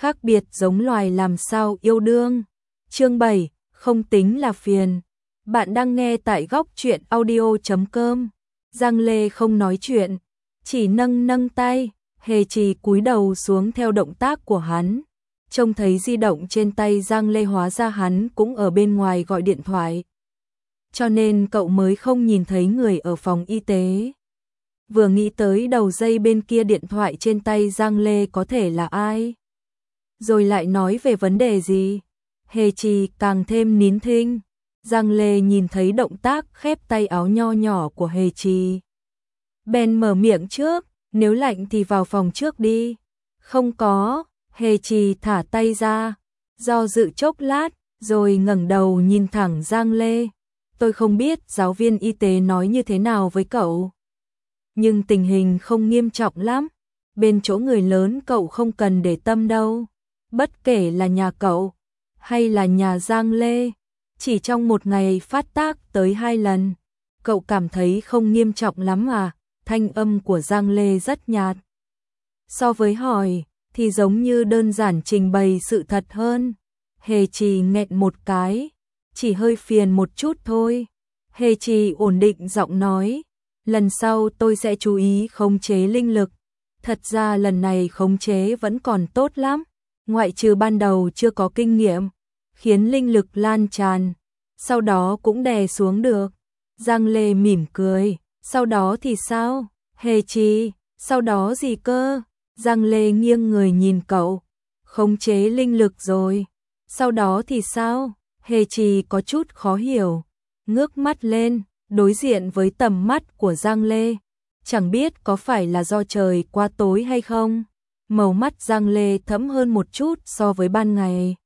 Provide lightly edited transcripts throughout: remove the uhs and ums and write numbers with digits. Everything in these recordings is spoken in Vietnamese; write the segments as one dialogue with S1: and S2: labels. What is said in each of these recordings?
S1: khác biệt giống loài làm sao yêu đương. Chương 7, không tính là phiền. Bạn đang nghe tại góc truyện audio.com. Giang Lê không nói chuyện, chỉ nâng nâng tay, Hề Trì cúi đầu xuống theo động tác của hắn. Trông thấy di động trên tay Giang Lê, hóa ra hắn cũng ở bên ngoài gọi điện thoại. Cho nên cậu mới không nhìn thấy người ở phòng y tế. Vừa nghĩ tới đầu dây bên kia điện thoại trên tay Giang Lê có thể là ai, rồi lại nói về vấn đề gì, Hề Trì càng thêm nín thinh. Giang Lê nhìn thấy động tác khép tay áo nho nhỏ của Hề Trì, bèn mở miệng trước, nếu lạnh thì vào phòng trước đi. Không có, Hề Trì thả tay ra, do dự chốc lát, rồi ngẩng đầu nhìn thẳng Giang Lê. Tôi không biết giáo viên y tế nói như thế nào với cậu, nhưng tình hình không nghiêm trọng lắm. Bên chỗ người lớn cậu không cần để tâm đâu. Bất kể là nhà cậu hay là nhà Giang Lê, chỉ trong một ngày phát tác tới 2 lần. Cậu cảm thấy không nghiêm trọng lắm à? Thanh âm của Giang Lê rất nhạt. So với hỏi thì giống như đơn giản trình bày sự thật hơn. Hề Trì nghẹn một cái, chỉ hơi phiền một chút thôi. Hề Trì ổn định giọng nói, lần sau tôi sẽ chú ý khống chế linh lực. Thật ra lần này khống chế vẫn còn tốt lắm, ngoại trừ ban đầu chưa có kinh nghiệm, khiến linh lực lan tràn, sau đó cũng đè xuống được. Giang Lê mỉm cười, sau đó thì sao? Hề Trì, sau đó gì cơ? Giang Lê nghiêng người nhìn cậu, khống chế linh lực rồi, sau đó thì sao? Hề Trì có chút khó hiểu, ngước mắt lên, đối diện với tầm mắt của Giang Lê. Chẳng biết có phải là do trời quá tối hay không, màu mắt Giang Lê thẫm hơn một chút so với ban ngày.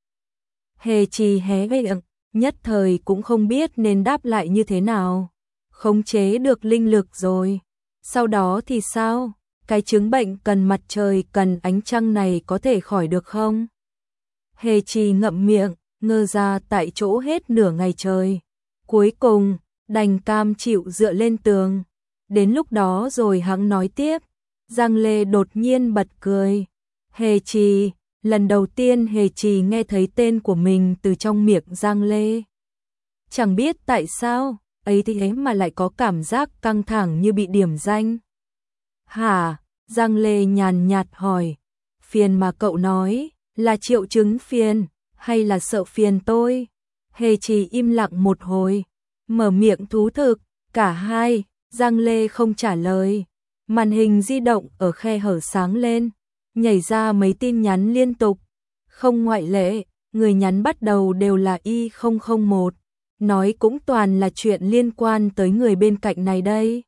S1: Hề Trì hé miệng, nhất thời cũng không biết nên đáp lại như thế nào. Khống chế được linh lực rồi, sau đó thì sao? Cái chứng bệnh cần mặt trời cần ánh trăng này có thể khỏi được không? Hề Trì ngậm miệng, ngơ ra tại chỗ hết nửa ngày trời. Cuối cùng, đành cam chịu dựa lên tường. Đến lúc đó rồi hắn nói tiếp. Giang Lê đột nhiên bật cười. Hề Trì, lần đầu tiên Hề Trì nghe thấy tên của mình từ trong miệng Giang Lê. Chẳng biết tại sao, ấy thế mà lại có cảm giác căng thẳng như bị điểm danh. Hả? Giang Lê nhàn nhạt hỏi. Phiền mà cậu nói, là triệu chứng phiền, hay là sợ phiền tôi? Hề Trì im lặng một hồi, mở miệng thú thực, cả hai. Giang Lê không trả lời. Màn hình di động ở khe hở sáng lên, nhảy ra mấy tin nhắn liên tục. Không ngoại lệ, người nhắn bắt đầu đều là Y001. Nói cũng toàn là chuyện liên quan tới người bên cạnh này đây.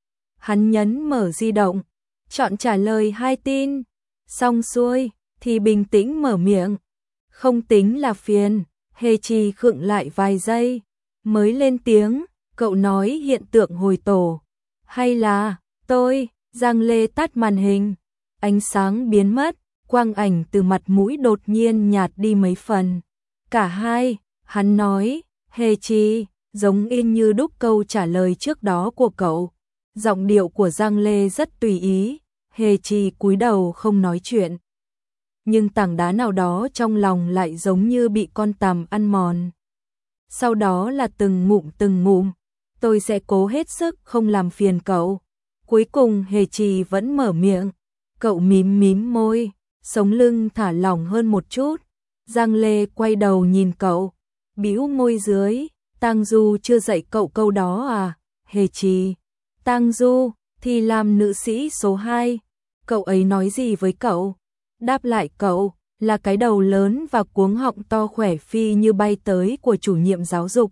S1: Hắn nhấn mở di động, chọn trả lời 2 tin. Xong xuôi, thì bình tĩnh mở miệng. Không tính là phiền. Hề Trì khựng lại vài giây, mới lên tiếng. Cậu nói hiện tượng hồi tổ, hay là tôi? Giang Lê tắt màn hình, ánh sáng biến mất, quang ảnh từ mặt mũi đột nhiên nhạt đi mấy phần. Cả hai, hắn nói, Hề Trì, giống in như đúc câu trả lời trước đó của cậu. Giọng điệu của Giang Lê rất tùy ý. Hề Trì cúi đầu không nói chuyện, nhưng tảng đá nào đó trong lòng lại giống như bị con tằm ăn mòn. Sau đó là từng ngụm. Tôi sẽ cố hết sức không làm phiền cậu. Cuối cùng Hề Trì vẫn mở miệng. Cậu mím môi, sống lưng thả lỏng hơn một chút. Giang Lê quay đầu nhìn cậu, bĩu môi dưới. Tang Du chưa dạy cậu câu đó à? Hề Trì, Tang Du thì làm nữ sĩ số 2. Cậu ấy nói gì với cậu? Đáp lại cậu là cái đầu lớn và cuống họng to khỏe phi như bay tới của chủ nhiệm giáo dục.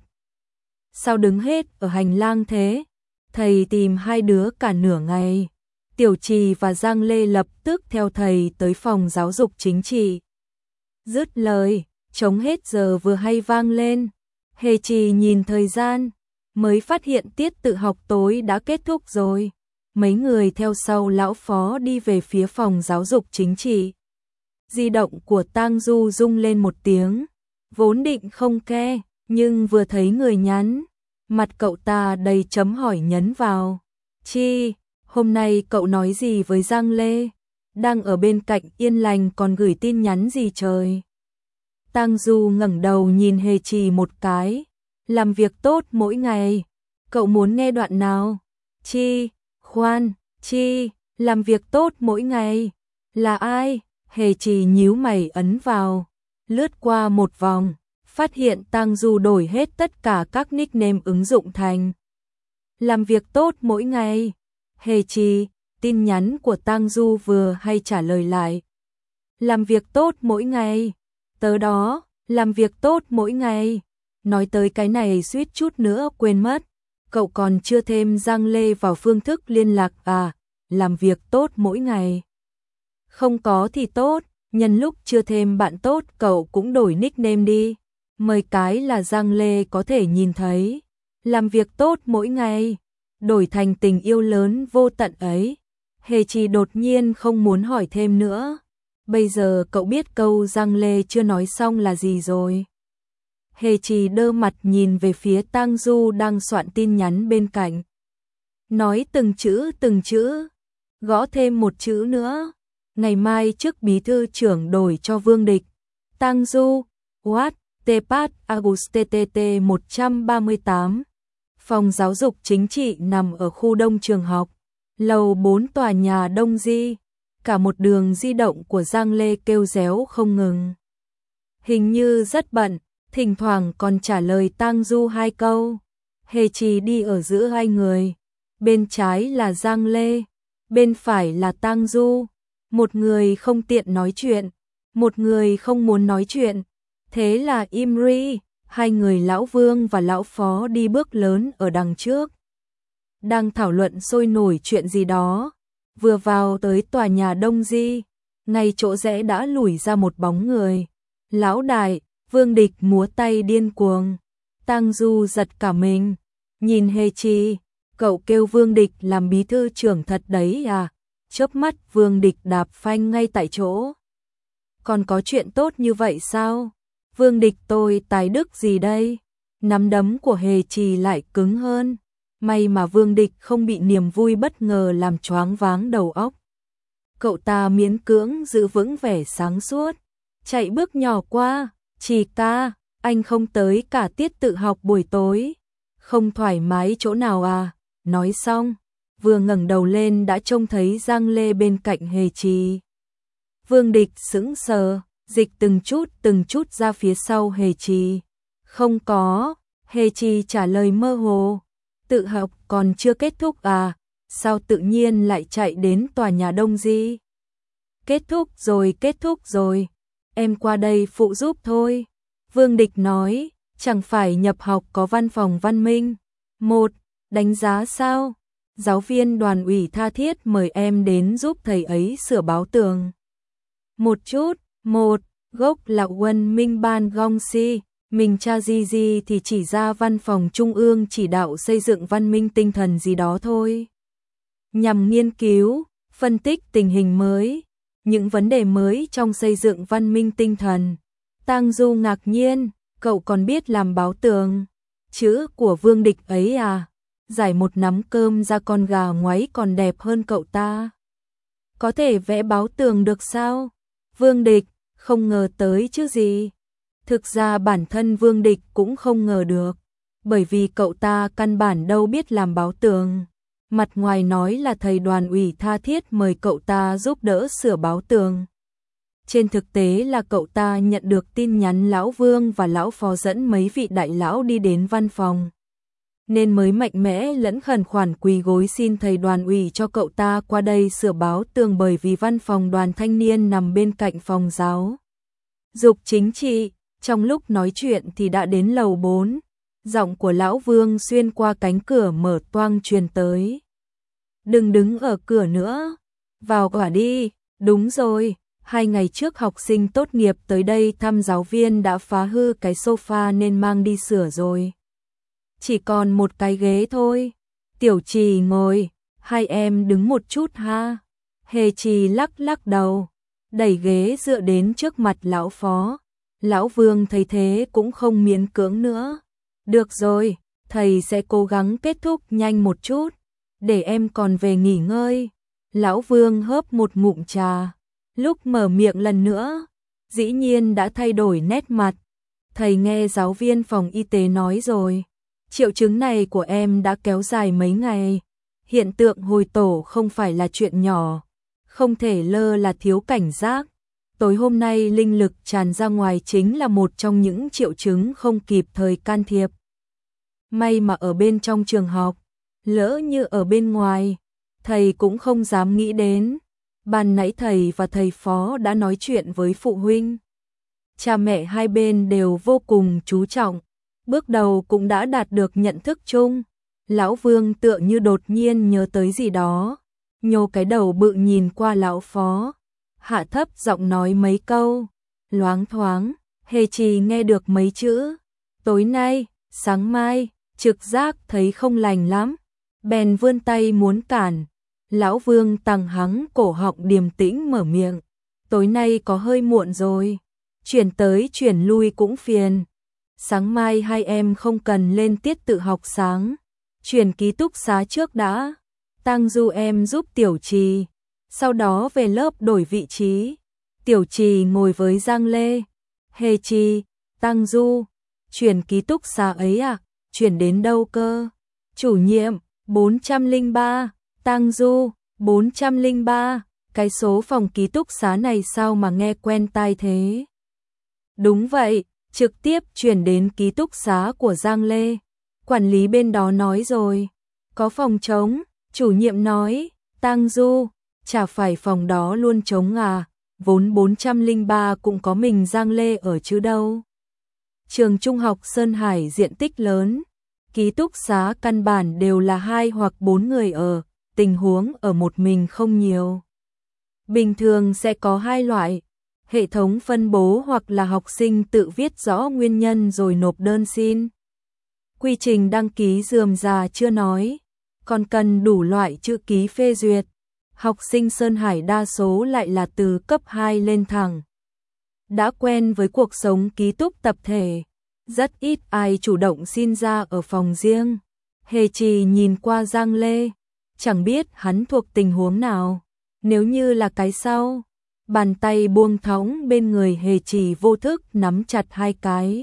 S1: Sao đứng hết ở hành lang thế? Thầy tìm hai đứa cả nửa ngày. Tiểu Trì và Giang Lê lập tức theo thầy tới phòng giáo dục chính trị. Dứt lời, trống hết giờ vừa hay vang lên. Hề Trì nhìn thời gian, mới phát hiện tiết tự học tối đã kết thúc rồi. Mấy người theo sau lão phó đi về phía phòng giáo dục chính trị. Di động của Tang Du rung lên một tiếng, vốn định không ke, nhưng vừa thấy người nhắn, mặt cậu ta đầy chấm hỏi nhấn vào. Chi, hôm nay cậu nói gì với Giang Lê? đang ở bên cạnh yên lành còn gửi tin nhắn gì trời. Tang Du ngẩng đầu nhìn Hề Trì một cái, làm việc tốt mỗi ngày. Cậu muốn nghe đoạn nào? Chi, khoan, chi, làm việc tốt mỗi ngày. Là ai? Hề Trì nhíu mày ấn vào, lướt qua một vòng, phát hiện Tang Du đổi hết tất cả các nickname ứng dụng thành làm việc tốt mỗi ngày. Hề Trì, tin nhắn của Tang Du vừa hay trả lời lại. Làm việc tốt mỗi ngày. Tớ đó, làm việc tốt mỗi ngày. Nói tới cái này suýt chút nữa quên mất. Cậu còn chưa thêm Giang Lê vào phương thức liên lạc à? Làm việc tốt mỗi ngày. Không có thì tốt, nhân lúc chưa thêm bạn tốt cậu cũng đổi nickname đi. Mời cái là Giang Lê có thể nhìn thấy. Làm việc tốt mỗi ngày. Đổi thành tình yêu lớn vô tận ấy. Hề Trì đột nhiên không muốn hỏi thêm nữa. Bây giờ cậu biết câu Giang Lê chưa nói xong là gì rồi. Hề Trì đơ mặt nhìn về phía Tang Du đang soạn tin nhắn bên cạnh. Nói từng chữ, gõ thêm một chữ nữa. Ngày mai trước bí thư trưởng đổi cho Vương Địch. Tang Du, what, Tepat Agusttt 138. Phòng giáo dục chính trị nằm ở khu đông trường học, lầu 4 tòa nhà Đông Di. Cả một đường di động của Giang Lê kêu réo không ngừng. Hình như rất bận, thỉnh thoảng còn trả lời Tang Du 2 câu. Hề Trì đi ở giữa hai người. Bên trái là Giang Lê, bên phải là Tang Du. Một người không tiện nói chuyện, một người không muốn nói chuyện. Thế là im ri, hai người lão Vương và lão Phó đi bước lớn ở đằng trước. Đang thảo luận sôi nổi chuyện gì đó. Vừa vào tới tòa nhà Đông Di, ngay chỗ rẽ đã lủi ra một bóng người. Lão đại, Vương Địch múa tay điên cuồng. Tang Du giật cả mình, nhìn Hề Trì, cậu kêu Vương Địch làm bí thư trưởng thật đấy à? Chớp mắt Vương Địch đạp phanh ngay tại chỗ. Còn có chuyện tốt như vậy sao? Vương Địch tôi tài đức gì đây? Nắm đấm của Hề Trì lại cứng hơn. May mà Vương Địch không bị niềm vui bất ngờ làm choáng váng đầu óc. Cậu ta miễn cưỡng giữ vững vẻ sáng suốt, chạy bước nhỏ qua. Trì ca, anh không tới cả tiết tự học buổi tối. Không thoải mái chỗ nào à? Nói xong, vừa ngẩng đầu lên đã trông thấy Giang Lê bên cạnh Hề Trì. Vương Địch sững sờ, dịch từng chút ra phía sau Hề Trì. Không có, Hề Trì trả lời mơ hồ. Tự học còn chưa kết thúc à? Sao tự nhiên lại chạy đến tòa nhà Đông Di? Kết thúc rồi. Em qua đây phụ giúp thôi. Vương Địch nói, chẳng phải nhập học có văn phòng văn minh. 1. Đánh giá sao? Giáo viên đoàn ủy tha thiết mời em đến giúp thầy ấy sửa báo tường. Một chút, 1. Gốc là Quân Minh Ban Gong Si. Mình cha gì thì chỉ ra văn phòng trung ương chỉ đạo xây dựng văn minh tinh thần gì đó thôi. Nhằm nghiên cứu, phân tích tình hình mới, những vấn đề mới trong xây dựng văn minh tinh thần. Tang Du ngạc nhiên, cậu còn biết làm báo tường. Chữ của Vương Địch ấy à? Giải một nắm cơm ra con gà ngoáy còn đẹp hơn cậu ta. Có thể vẽ báo tường được sao? Vương Địch, không ngờ tới chứ gì. Thực ra bản thân Vương Địch cũng không ngờ được, bởi vì cậu ta căn bản đâu biết làm báo tường. Mặt ngoài nói là thầy đoàn ủy tha thiết mời cậu ta giúp đỡ sửa báo tường. Trên thực tế là cậu ta nhận được tin nhắn lão Vương và lão Phó dẫn mấy vị đại lão đi đến văn phòng, nên mới mạnh mẽ lẫn khẩn khoản quỳ gối xin thầy đoàn ủy cho cậu ta qua đây sửa báo tường, bởi vì văn phòng đoàn thanh niên nằm bên cạnh phòng giáo dục chính trị. Trong lúc nói chuyện thì đã đến lầu 4, giọng của lão Vương xuyên qua cánh cửa mở toang truyền tới. Đừng đứng ở cửa nữa, vào quả đi. Đúng rồi, 2 ngày trước học sinh tốt nghiệp tới đây thăm giáo viên đã phá hư cái sofa nên mang đi sửa rồi. Chỉ còn một cái ghế thôi. Tiểu Trì ngồi, hai em đứng một chút ha. Hề Trì lắc đầu, đẩy ghế dựa đến trước mặt lão Phó. Lão Vương thấy thế cũng không miễn cưỡng nữa. Được rồi, thầy sẽ cố gắng kết thúc nhanh một chút, để em còn về nghỉ ngơi. Lão Vương hớp một ngụm trà, lúc mở miệng lần nữa, dĩ nhiên đã thay đổi nét mặt. Thầy nghe giáo viên phòng y tế nói rồi, triệu chứng này của em đã kéo dài mấy ngày. Hiện tượng hồi tổ không phải là chuyện nhỏ, không thể lơ là thiếu cảnh giác. Tối hôm nay linh lực tràn ra ngoài chính là một trong những triệu chứng không kịp thời can thiệp. May mà ở bên trong trường học, lỡ như ở bên ngoài, thầy cũng không dám nghĩ đến. Ban nãy thầy và thầy phó đã nói chuyện với phụ huynh. Cha mẹ hai bên đều vô cùng chú trọng, bước đầu cũng đã đạt được nhận thức chung. Lão Vương tựa như đột nhiên nhớ tới gì đó, nhô cái đầu bự nhìn qua lão phó, hạ thấp giọng nói mấy câu, loáng thoáng, Hề Trì nghe được mấy chữ. Tối nay, sáng mai, trực giác thấy không lành lắm, bèn vươn tay muốn cản. Lão Vương tăng hắng cổ họng điềm tĩnh mở miệng, tối nay có hơi muộn rồi, chuyển tới chuyển lui cũng phiền. Sáng mai hai em không cần lên tiết tự học sáng, chuyển ký túc xá trước đã. Tang Du em giúp Tiểu Trì, sau đó về lớp đổi vị trí. Tiểu Trì ngồi với Giang Lê. Hề Trì, Tang Du, chuyển ký túc xá ấy à? Chuyển đến đâu cơ? Chủ nhiệm, 403, Tang Du, 403, cái số phòng ký túc xá này sao mà nghe quen tai thế? Đúng vậy, trực tiếp chuyển đến ký túc xá của Giang Lê. Quản lý bên đó nói rồi, có phòng trống, chủ nhiệm nói. Tang Du, chả phải phòng đó luôn trống à, vốn 403 cũng có mình Giang Lê ở chứ đâu. Trường trung học Sơn Hải diện tích lớn, ký túc xá căn bản đều là 2 hoặc 4 người ở, tình huống ở một mình không nhiều. Bình thường sẽ có hai loại, hệ thống phân bố hoặc là học sinh tự viết rõ nguyên nhân rồi nộp đơn xin. Quy trình đăng ký rườm rà chưa nói, còn cần đủ loại chữ ký phê duyệt. Học sinh Sơn Hải đa số lại là từ cấp 2 lên thẳng. Đã quen với cuộc sống ký túc tập thể, rất ít ai chủ động xin ra ở phòng riêng. Hề Trì nhìn qua Giang Lê, chẳng biết hắn thuộc tình huống nào. Nếu như là cái sau, bàn tay buông thõng bên người Hề Trì vô thức nắm chặt hai cái.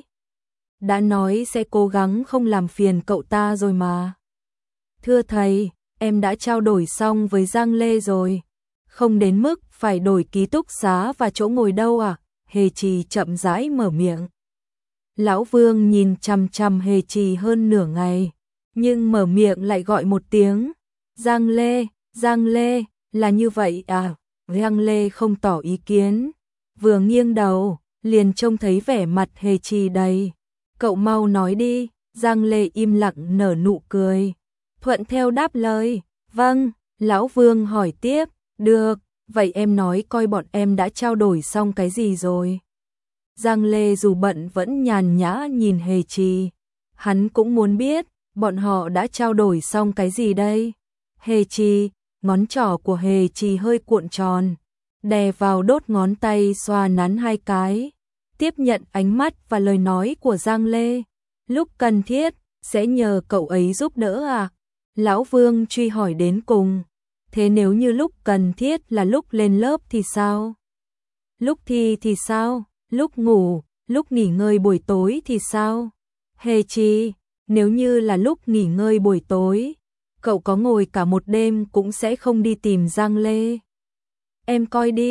S1: Đã nói sẽ cố gắng không làm phiền cậu ta rồi mà. Thưa thầy, em đã trao đổi xong với Giang Lê rồi, không đến mức phải đổi ký túc xá và chỗ ngồi đâu à? Hề Trì chậm rãi mở miệng. Lão Vương nhìn chằm chằm Hề Trì hơn nửa ngày, nhưng mở miệng lại gọi một tiếng. Giang Lê, Giang Lê, là như vậy à? Giang Lê không tỏ ý kiến, vừa nghiêng đầu, liền trông thấy vẻ mặt Hề Trì đầy. Cậu mau nói đi. Giang Lê im lặng nở nụ cười, thuận theo đáp lời. Vâng. Lão Vương hỏi tiếp. Được, vậy em nói coi bọn em đã trao đổi xong cái gì rồi. Giang Lê dù bận vẫn nhàn nhã nhìn Hề Trì. Hắn cũng muốn biết, bọn họ đã trao đổi xong cái gì đây. Hề Trì, ngón trỏ của Hề Trì hơi cuộn tròn, đè vào đốt ngón tay xoa nắn hai cái, tiếp nhận ánh mắt và lời nói của Giang Lê. Lúc cần thiết, sẽ nhờ cậu ấy giúp đỡ à? Lão Vương truy hỏi đến cùng. Thế nếu như lúc cần thiết là lúc lên lớp thì sao? Lúc thi thì sao? Lúc ngủ, lúc nghỉ ngơi buổi tối thì sao? Hề Trì, nếu như là lúc nghỉ ngơi buổi tối, cậu có ngồi cả một đêm cũng sẽ không đi tìm Giang Lê. Em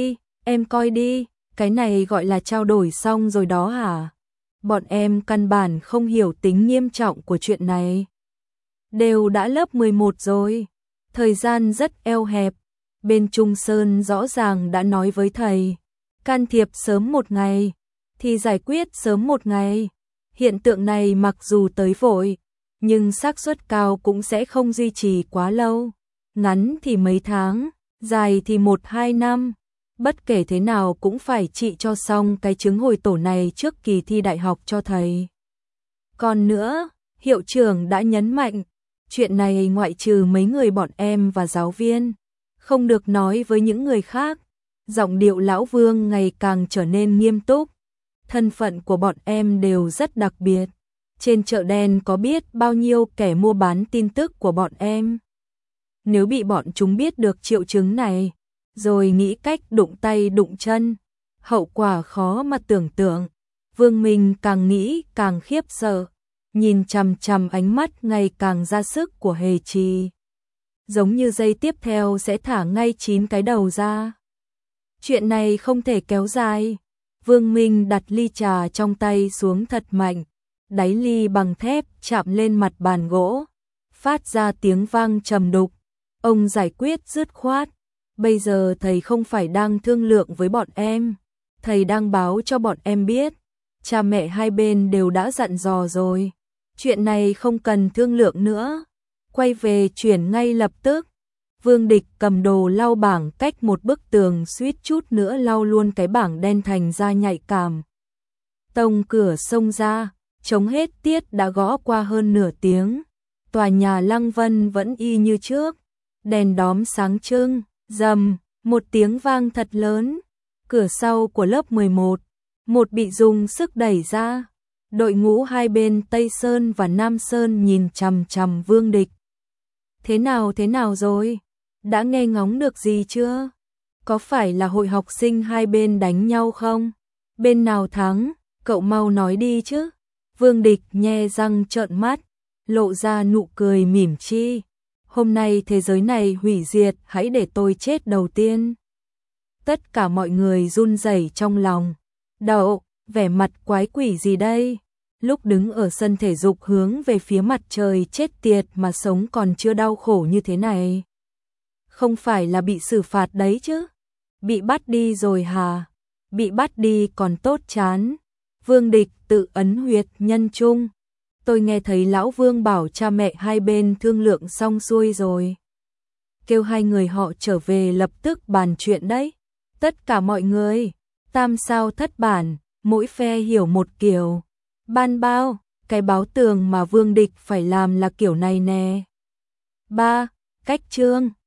S1: coi đi, cái này gọi là trao đổi xong rồi đó hả? Bọn em căn bản không hiểu tính nghiêm trọng của chuyện này. Đều đã lớp 11 rồi, thời gian rất eo hẹp. Bên Trung Sơn rõ ràng đã nói với thầy, can thiệp sớm một ngày, thì giải quyết sớm một ngày. Hiện tượng này mặc dù tới vội, nhưng xác suất cao cũng sẽ không duy trì quá lâu. Ngắn thì mấy tháng, dài thì 1-2 năm. Bất kể thế nào cũng phải trị cho xong cái chứng hồi tổ này trước kỳ thi đại học cho thầy. Còn nữa, hiệu trưởng đã nhấn mạnh, chuyện này ngoại trừ mấy người bọn em và giáo viên, không được nói với những người khác. Giọng điệu Lão Vương ngày càng trở nên nghiêm túc. Thân phận của bọn em đều rất đặc biệt. Trên chợ đen có biết bao nhiêu kẻ mua bán tin tức của bọn em. Nếu bị bọn chúng biết được triệu chứng này, rồi nghĩ cách đụng tay đụng chân, hậu quả khó mà tưởng tượng. Vương Minh càng nghĩ càng khiếp sợ, nhìn chằm chằm ánh mắt ngày càng ra sức của Hề Trì. Giống như giây tiếp theo sẽ thả ngay 9 cái đầu ra. Chuyện này không thể kéo dài. Vương Minh đặt ly trà trong tay xuống thật mạnh, đáy ly bằng thép chạm lên mặt bàn gỗ, phát ra tiếng vang trầm đục. Ông giải quyết dứt khoát. Bây giờ thầy không phải đang thương lượng với bọn em, thầy đang báo cho bọn em biết. Cha mẹ hai bên đều đã dặn dò rồi. Chuyện này không cần thương lượng nữa. Quay về chuyển ngay lập tức. Vương Địch cầm đồ lau bảng cách một bức tường, suýt chút nữa lau luôn cái bảng đen thành ra nhạy cảm. Tông cửa xông ra, chống hết tiết đã gõ qua hơn nửa tiếng. Tòa nhà Lăng Vân vẫn y như trước, đèn đóm sáng trưng, rầm, một tiếng vang thật lớn. Cửa sau của lớp 11, một bị dùng sức đẩy ra. Đội ngũ hai bên Tây Sơn và Nam Sơn nhìn chằm chằm Vương Địch. Thế nào rồi? Đã nghe ngóng được gì chưa? Có phải là hội học sinh hai bên đánh nhau không? Bên nào thắng? Cậu mau nói đi chứ. Vương Địch nhe răng trợn mắt, lộ ra nụ cười mỉm chi. Hôm nay thế giới này hủy diệt, hãy để tôi chết đầu tiên. Tất cả mọi người run rẩy trong lòng. Đậu, vẻ mặt quái quỷ gì đây? Lúc đứng ở sân thể dục hướng về phía mặt trời chết tiệt mà sống còn chưa đau khổ như thế này. Không phải là bị xử phạt đấy chứ? Bị bắt đi rồi hả? Bị bắt đi còn tốt chán. Vương Địch tự ấn huyệt nhân trung. Tôi nghe thấy lão Vương bảo cha mẹ hai bên thương lượng xong xuôi rồi. Kêu hai người họ trở về lập tức bàn chuyện đấy. Tất cả mọi người, tam sao thất bản, mỗi phe hiểu một kiểu. Ban bao, cái báo tường mà Vương Địch phải làm là kiểu này nè. 3. Cách chương